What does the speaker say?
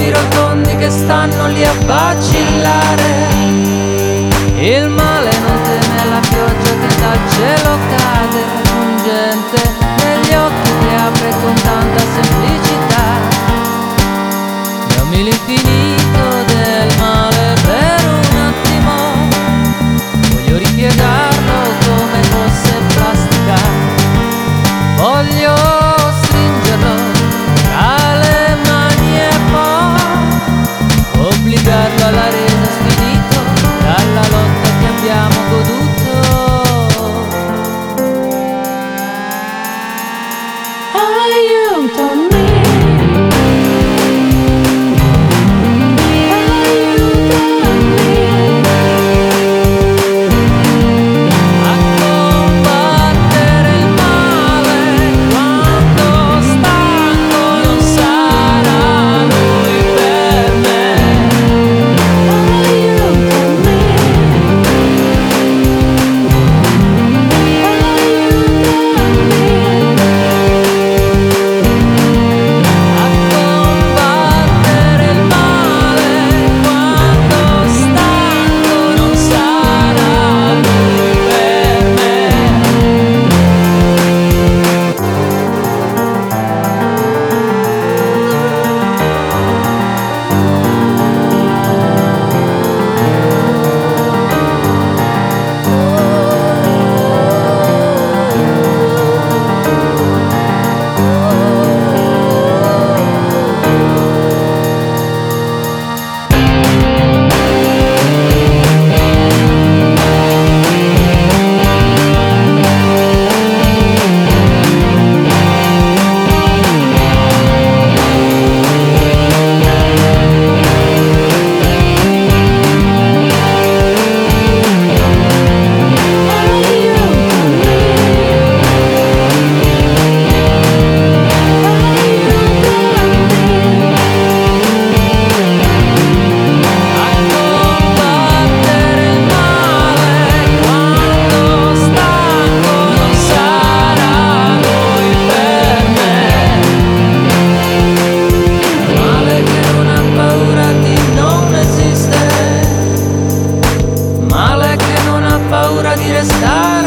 corpi rotondi che stanno lì a vacillare. Il male non teme la pioggia che dal cielo cade, pungente negli occhi che apre con tanta semplicità. Dammi l'infinito del male per un attimo, voglio ripiegarlo come fosse plastica, voglio stringerlo tra le mani e poi obbligarlo alla resa sfinito dalla lotta che abbiamo goduto. Aiutami. Paura di restare